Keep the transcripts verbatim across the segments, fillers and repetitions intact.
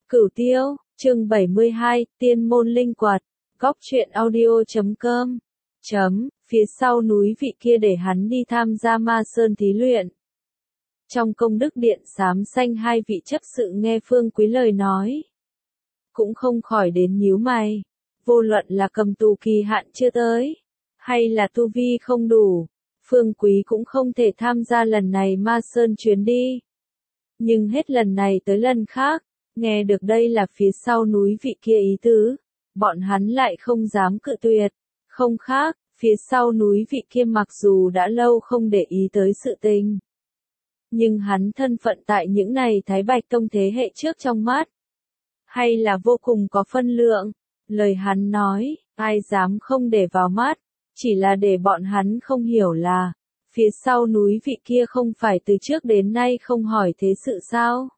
Cửu Tiêu, chương bảy mươi hai, Tiên môn linh quật, góc truyện audio chấm com. Chấm, phía sau núi vị kia để hắn đi tham gia ma sơn thí luyện. Trong công đức điện xám xanh hai vị chấp sự nghe Phương Quý lời nói. Cũng không khỏi đến nhíu mày. Vô luận là cầm tù kỳ hạn chưa tới, hay là tu vi không đủ, Phương Quý cũng không thể tham gia lần này ma sơn chuyến đi. Nhưng hết lần này tới lần khác, nghe được đây là phía sau núi vị kia ý tứ, bọn hắn lại không dám cự tuyệt. Không khác, phía sau núi vị kia mặc dù đã lâu không để ý tới sự tình, nhưng hắn thân phận tại những này Thái Bạch Tông thế hệ trước trong mắt, hay là vô cùng có phân lượng. Lời hắn nói, ai dám không để vào mắt, chỉ là để bọn hắn không hiểu là, phía sau núi vị kia không phải từ trước đến nay không hỏi thế sự sao.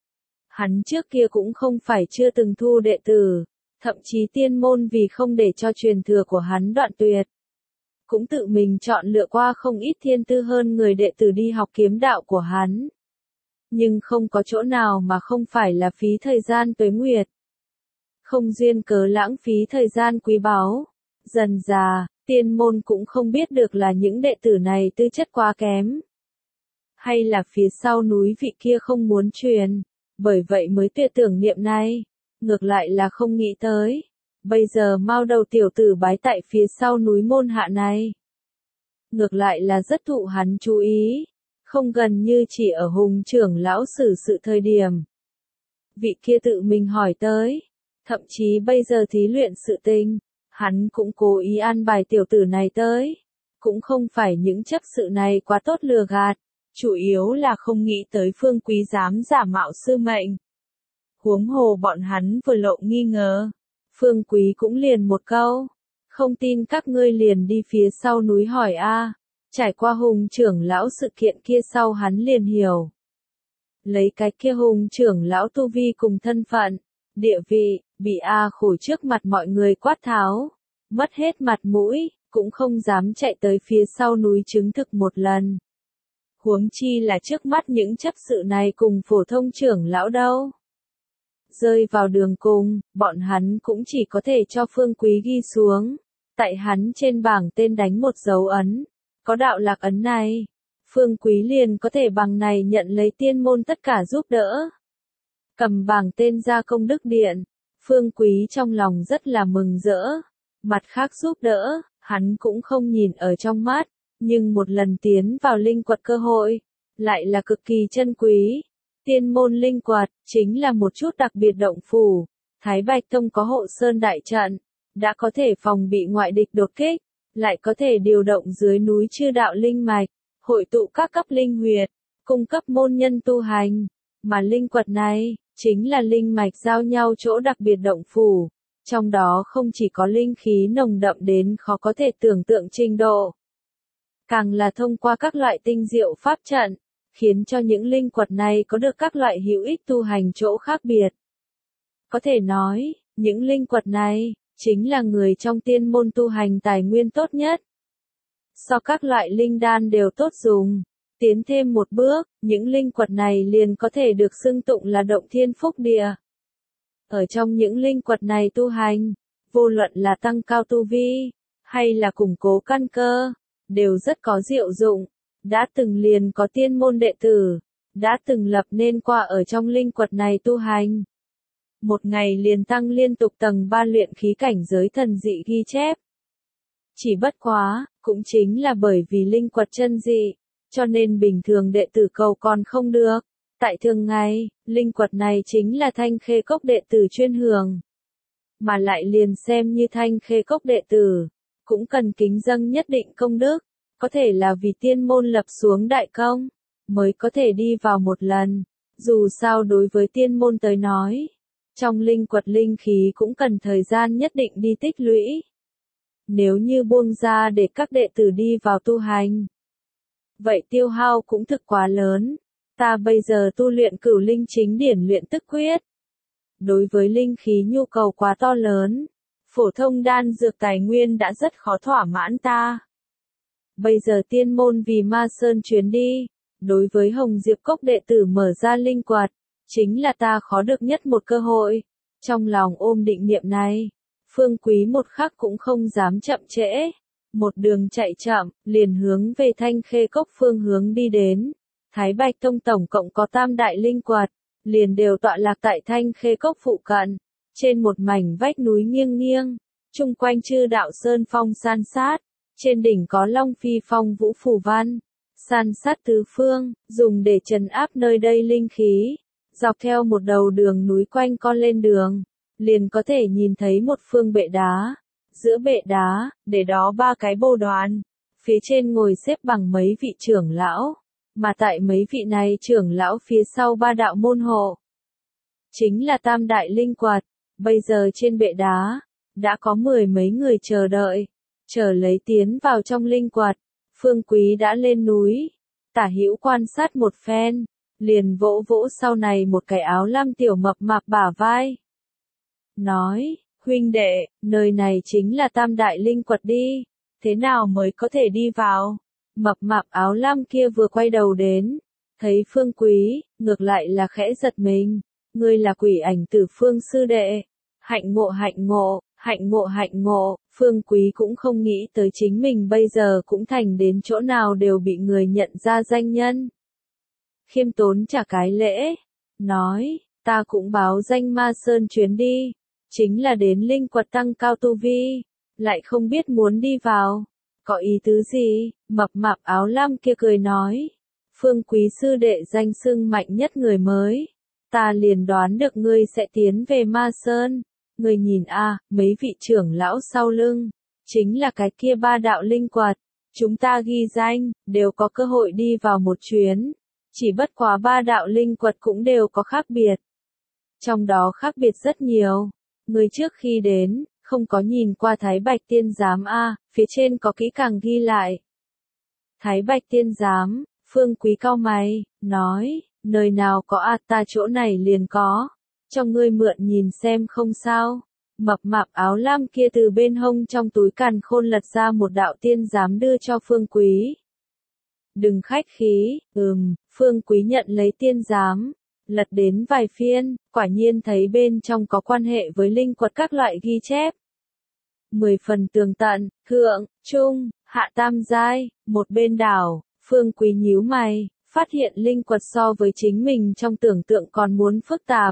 Hắn trước kia cũng không phải chưa từng thu đệ tử, thậm chí tiên môn vì không để cho truyền thừa của hắn đoạn tuyệt, cũng tự mình chọn lựa qua không ít thiên tư hơn người đệ tử đi học kiếm đạo của hắn. Nhưng không có chỗ nào mà không phải là phí thời gian tuế nguyệt. Không duyên cớ lãng phí thời gian quý báu. Dần dà, tiên môn cũng không biết được là những đệ tử này tư chất quá kém, hay là phía sau núi vị kia không muốn truyền, bởi vậy mới tuyệt tưởng niệm này. Ngược lại là không nghĩ tới, bây giờ mao đầu tiểu tử bái tại phía sau núi môn hạ này. Ngược lại là rất thụ hắn chú ý, không gần như chỉ ở Hùng trưởng lão xử sự thời điểm. Vị kia tự mình hỏi tới, thậm chí bây giờ thí luyện sự tình, hắn cũng cố ý an bài tiểu tử này tới. Cũng không phải những chấp sự này quá tốt lừa gạt, chủ yếu là không nghĩ tới Phương Quý dám giả mạo sư mệnh. Huống hồ bọn hắn vừa lộ nghi ngờ, Phương Quý cũng liền một câu, không tin các ngươi liền đi phía sau núi hỏi a. Trải qua Hùng trưởng lão sự kiện kia sau hắn liền hiểu. Lấy cái kia Hùng trưởng lão tu vi cùng thân phận, địa vị, bị A khổ trước mặt mọi người quát tháo, mất hết mặt mũi, cũng không dám chạy tới phía sau núi chứng thực một lần. Huống chi là trước mắt những chấp sự này cùng phổ thông trưởng lão đâu. Rơi vào đường cùng, bọn hắn cũng chỉ có thể cho Phương Quý ghi xuống, tại hắn trên bảng tên đánh một dấu ấn. Có đạo lạc ấn này, Phương Quý liền có thể bằng này nhận lấy tiên môn tất cả giúp đỡ. Cầm bảng tên ra công đức điện, Phương Quý trong lòng rất là mừng rỡ. Mặt khác giúp đỡ, hắn cũng không nhìn ở trong mắt, nhưng một lần tiến vào linh quật cơ hội, lại là cực kỳ chân quý. Tiên môn linh quật, chính là một chút đặc biệt động phủ. Thái Bạch Tông có hộ sơn đại trận, đã có thể phòng bị ngoại địch đột kích, lại có thể điều động dưới núi chư đạo linh mạch, hội tụ các cấp linh huyệt, cung cấp môn nhân tu hành. Mà linh quật này, chính là linh mạch giao nhau chỗ đặc biệt động phủ. Trong đó không chỉ có linh khí nồng đậm đến khó có thể tưởng tượng trình độ, càng là thông qua các loại tinh diệu pháp trận, khiến cho những linh quật này có được các loại hữu ích tu hành chỗ khác biệt. Có thể nói, những linh quật này, chính là người trong tiên môn tu hành tài nguyên tốt nhất. So các loại linh đan đều tốt dùng, tiến thêm một bước, những linh quật này liền có thể được xưng tụng là động thiên phúc địa. Ở trong những linh quật này tu hành, vô luận là tăng cao tu vi, hay là củng cố căn cơ, đều rất có diệu dụng. Đã từng liền có tiên môn đệ tử, đã từng lập nên qua ở trong linh quật này tu hành. Một ngày liền tăng liên tục tầng ba luyện khí cảnh giới thần dị ghi chép. Chỉ bất quá, cũng chính là bởi vì linh quật chân dị, cho nên bình thường đệ tử cầu còn không được. Tại thường ngày, linh quật này chính là Thanh Khê Cốc đệ tử chuyên hưởng. Mà lại liền xem như Thanh Khê Cốc đệ tử, cũng cần kính dâng nhất định công đức, có thể là vì tiên môn lập xuống đại công, mới có thể đi vào một lần. Dù sao đối với tiên môn tới nói, trong linh quật linh khí cũng cần thời gian nhất định đi tích lũy. Nếu như buông ra để các đệ tử đi vào tu hành, vậy tiêu hao cũng thực quá lớn. Ta bây giờ tu luyện cửu linh chính điển luyện tức quyết. Đối với linh khí nhu cầu quá to lớn, phổ thông đan dược tài nguyên đã rất khó thỏa mãn ta. Bây giờ tiên môn vì ma sơn chuyến đi, đối với Hồng Diệp Cốc đệ tử mở ra linh quật, chính là ta khó được nhất một cơ hội. Trong lòng ôm định niệm này, Phương Quý một khắc cũng không dám chậm trễ. Một đường chạy chậm, liền hướng về Thanh Khê Cốc phương hướng đi đến. Thái Bạch Tông tổng cộng có tam đại linh quật, liền đều tọa lạc tại Thanh Khê Cốc phụ cận. Trên một mảnh vách núi nghiêng nghiêng, chung quanh chư đạo sơn phong san sát. Trên đỉnh có Long Phi Phong Vũ Phủ Văn, san sát tứ phương, dùng để trấn áp nơi đây linh khí. Dọc theo một đầu đường núi quanh con lên đường, liền có thể nhìn thấy một phương bệ đá. Giữa bệ đá, để đó ba cái bồ đoàn, phía trên ngồi xếp bằng mấy vị trưởng lão, mà tại mấy vị này trưởng lão phía sau ba đạo môn hộ. Chính là tam đại linh quật, bây giờ trên bệ đá, đã có mười mấy người chờ đợi, chờ lấy tiến vào trong linh quật. Phương Quý đã lên núi, tả hữu quan sát một phen, liền vỗ vỗ sau này một cái áo lam tiểu mập mạp bả vai. Nói, huynh đệ, nơi này chính là tam đại linh quật đi, thế nào mới có thể đi vào? Mập mạp áo lam kia vừa quay đầu đến, thấy Phương Quý, ngược lại là khẽ giật mình, ngươi là Quỷ Ảnh Tử Phương sư đệ, hạnh ngộ hạnh ngộ, hạnh ngộ hạnh ngộ. Phương Quý cũng không nghĩ tới chính mình bây giờ cũng thành đến chỗ nào đều bị người nhận ra danh nhân. Khiêm tốn trả cái lễ, nói, ta cũng báo danh Ma Sơn chuyến đi, chính là đến linh quật tăng cao tu vi, lại không biết muốn đi vào, có ý tứ gì? Mập mạp áo lam kia cười nói, Phương Quý sư đệ danh xưng mạnh nhất người mới, ta liền đoán được ngươi sẽ tiến về Ma Sơn. Người nhìn a, à, mấy vị trưởng lão sau lưng, chính là cái kia ba đạo linh quật, chúng ta ghi danh, đều có cơ hội đi vào một chuyến, chỉ bất quá ba đạo linh quật cũng đều có khác biệt. Trong đó khác biệt rất nhiều, người trước khi đến, không có nhìn qua Thái Bạch Tiên Giám a, à, phía trên có kỹ càng ghi lại. Thái Bạch Tiên Giám, Phương Quý cau mày, nói, nơi nào có a, à, ta chỗ này liền có. Cho ngươi mượn nhìn xem không sao. Mập mạp áo lam kia từ bên hông trong túi càn khôn lật ra một đạo tiên giám đưa cho Phương Quý. Đừng khách khí, ừm, Phương Quý nhận lấy tiên giám, lật đến vài phiên, quả nhiên thấy bên trong có quan hệ với linh quật các loại ghi chép. Mười phần tường tận, thượng, trung, hạ tam giai, một bên đảo, Phương Quý nhíu mày, phát hiện linh quật so với chính mình trong tưởng tượng còn muốn phức tạp.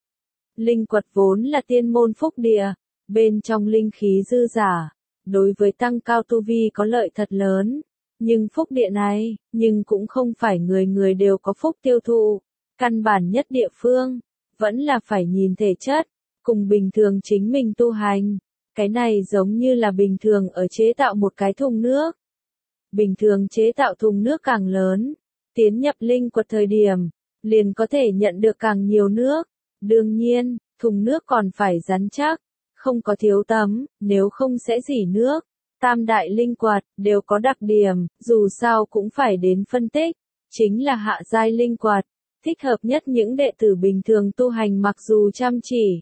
Linh quật vốn là tiên môn phúc địa, bên trong linh khí dư giả, đối với tăng cao tu vi có lợi thật lớn, nhưng phúc địa này, nhưng cũng không phải người người đều có phúc tiêu thụ, căn bản nhất địa phương, vẫn là phải nhìn thể chất, cùng bình thường chính mình tu hành, cái này giống như là bình thường ở chế tạo một cái thùng nước. Bình thường chế tạo thùng nước càng lớn, tiến nhập linh quật thời điểm, liền có thể nhận được càng nhiều nước. Đương nhiên, thùng nước còn phải rắn chắc, không có thiếu tấm, nếu không sẽ rỉ nước. Tam đại linh quật đều có đặc điểm, dù sao cũng phải đến phân tích, chính là hạ giai linh quật, thích hợp nhất những đệ tử bình thường tu hành mặc dù chăm chỉ,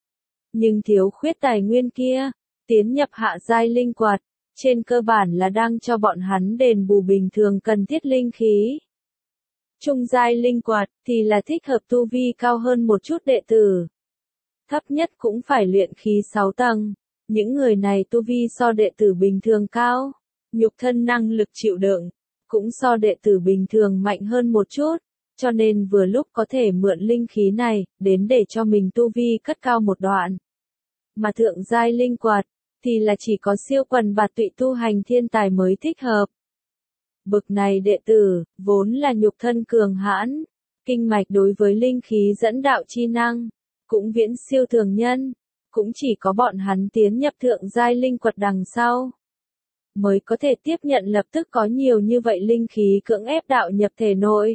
nhưng thiếu khuyết tài nguyên kia, tiến nhập hạ giai linh quật, trên cơ bản là đang cho bọn hắn đền bù bình thường cần thiết linh khí. Trung giai linh quật thì là thích hợp tu vi cao hơn một chút đệ tử. Thấp nhất cũng phải luyện khí sáu tầng. Những người này tu vi so đệ tử bình thường cao, nhục thân năng lực chịu đựng cũng so đệ tử bình thường mạnh hơn một chút, cho nên vừa lúc có thể mượn linh khí này đến để cho mình tu vi cất cao một đoạn. Mà thượng giai linh quật thì là chỉ có siêu quần bạt tụy tu hành thiên tài mới thích hợp. Bực này đệ tử, vốn là nhục thân cường hãn, kinh mạch đối với linh khí dẫn đạo chi năng, cũng viễn siêu thường nhân, cũng chỉ có bọn hắn tiến nhập thượng giai linh quật đằng sau, mới có thể tiếp nhận lập tức có nhiều như vậy linh khí cưỡng ép đạo nhập thể nội,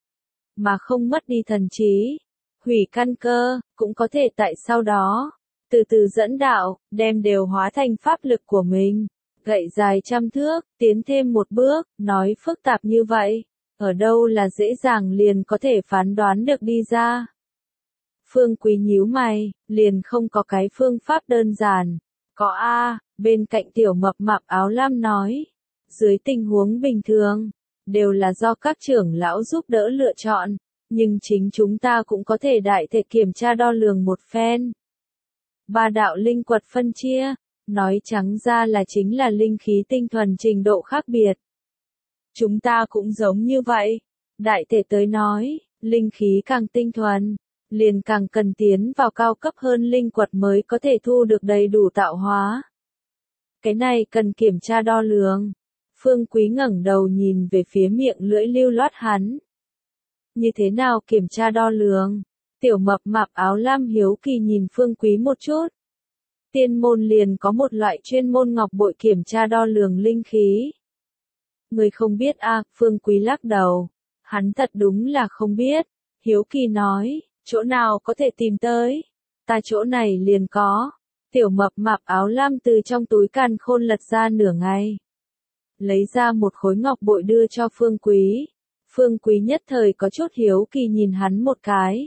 mà không mất đi thần trí, hủy căn cơ, cũng có thể tại sau đó, từ từ dẫn đạo, đem đều hóa thành pháp lực của mình. Gậy dài trăm thước, tiến thêm một bước, nói phức tạp như vậy, ở đâu là dễ dàng liền có thể phán đoán được đi ra. Phương Quý nhíu mày, liền không có cái phương pháp đơn giản. Có a, bên cạnh tiểu mập mạp áo lam nói, dưới tình huống bình thường, đều là do các trưởng lão giúp đỡ lựa chọn, Nhưng chính chúng ta cũng có thể đại thể kiểm tra đo lường một phen. Ba đạo linh quật phân chia, nói trắng ra là chính là linh khí tinh thuần trình độ khác biệt. Chúng ta cũng giống như vậy. Đại thể tới nói, linh khí càng tinh thuần, liền càng cần tiến vào cao cấp hơn linh quật mới có thể thu được đầy đủ tạo hóa. Cái này cần kiểm tra đo lường. Phương Quý ngẩng đầu nhìn về phía miệng lưỡi lưu loát hắn. Như thế nào kiểm tra đo lường? Tiểu mập mạp áo lam hiếu kỳ nhìn Phương Quý một chút. Tiên môn liền có một loại chuyên môn ngọc bội kiểm tra đo lường linh khí. Người không biết à, Phương Quý lắc đầu. Hắn thật đúng là không biết. Hiếu kỳ nói, chỗ nào có thể tìm tới? Ta chỗ này liền có. Tiểu mập mạp áo lam từ trong túi càn khôn lật ra nửa ngày. Lấy ra một khối ngọc bội đưa cho Phương Quý. Phương Quý nhất thời có chút hiếu kỳ nhìn hắn một cái.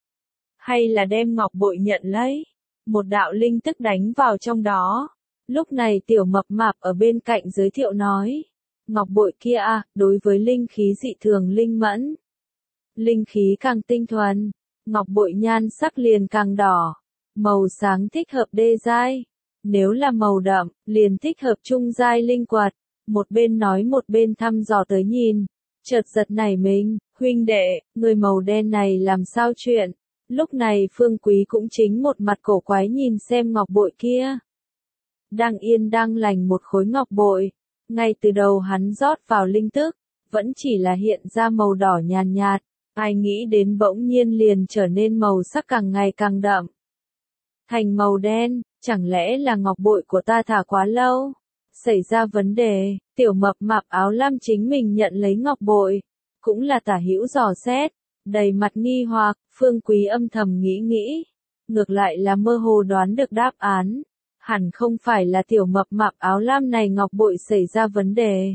Hay là đem ngọc bội nhận lấy? Một đạo linh tức đánh vào trong đó. Lúc này tiểu mập mạp ở bên cạnh giới thiệu nói. Ngọc bội kia à, đối với linh khí dị thường linh mẫn. Linh khí càng tinh thuần, ngọc bội nhan sắc liền càng đỏ. Màu sáng thích hợp đê giai. Nếu là màu đậm, liền thích hợp trung giai linh quật. Một bên nói một bên thăm dò tới nhìn. Chợt giật nảy mình, huynh đệ, người màu đen này làm sao chuyện? Lúc này Phương Quý cũng chính một mặt cổ quái nhìn xem ngọc bội kia. Đang yên đang lành một khối ngọc bội. Ngay từ đầu hắn rót vào linh tức, vẫn chỉ là hiện ra màu đỏ nhàn nhạt, ai nghĩ đến bỗng nhiên liền trở nên màu sắc càng ngày càng đậm. Thành màu đen, chẳng lẽ là ngọc bội của ta thả quá lâu? Xảy ra vấn đề, tiểu mập mạp áo lam chính mình nhận lấy ngọc bội, cũng là tả hữu dò xét, đầy mặt nghi hoặc, Phương Quý âm thầm nghĩ nghĩ, ngược lại là mơ hồ đoán được đáp án. Hẳn không phải là tiểu mập mạp áo lam này ngọc bội xảy ra vấn đề,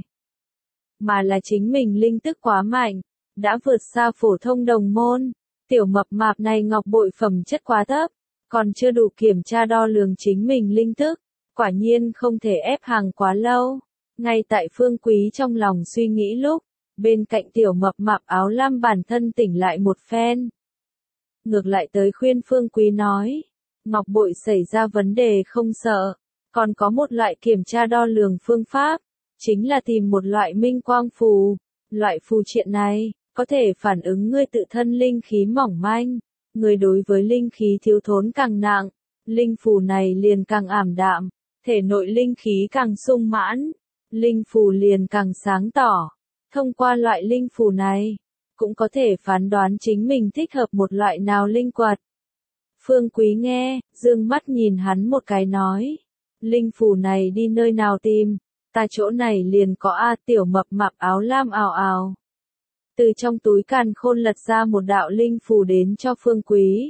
mà là chính mình linh tức quá mạnh, đã vượt xa phổ thông đồng môn. Tiểu mập mạp này ngọc bội phẩm chất quá thấp, còn chưa đủ kiểm tra đo lường chính mình linh tức, quả nhiên không thể ép hàng quá lâu. Ngay tại Phương Quý trong lòng suy nghĩ lúc, bên cạnh tiểu mập mạp áo lam bản thân tỉnh lại một phen. Ngược lại tới khuyên Phương Quý nói. Ngọc bội xảy ra vấn đề không sợ, còn có một loại kiểm tra đo lường phương pháp, chính là tìm một loại minh quang phù. Loại phù triện này, có thể phản ứng ngươi tự thân linh khí mỏng manh, người đối với linh khí thiếu thốn càng nặng, linh phù này liền càng ảm đạm, thể nội linh khí càng sung mãn, linh phù liền càng sáng tỏ. Thông qua loại linh phù này, cũng có thể phán đoán chính mình thích hợp một loại nào linh quật. Phương Quý nghe, dương mắt nhìn hắn một cái nói. Linh phù này đi nơi nào tìm? Ta chỗ này liền có a. Tiểu mập mạp áo lam ào ào. Từ trong túi càn khôn lật ra một đạo linh phù đến cho Phương Quý.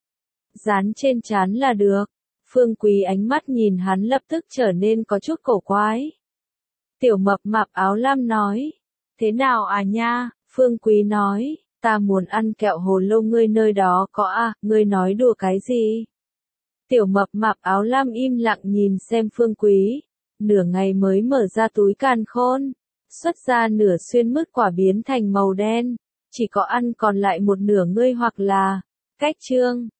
Dán trên trán là được. Phương Quý ánh mắt nhìn hắn lập tức trở nên có chút cổ quái. Tiểu mập mạp áo lam nói. Thế nào à nha? Phương Quý nói. Ta muốn ăn kẹo hồ lô, ngươi nơi đó có à, ngươi nói đùa cái gì? Tiểu mập mạp áo lam im lặng nhìn xem Phương Quý, nửa ngày mới mở ra túi càn khôn, xuất ra nửa xuyên mứt quả biến thành màu đen, chỉ có ăn còn lại một nửa ngươi hoặc là, cách trương,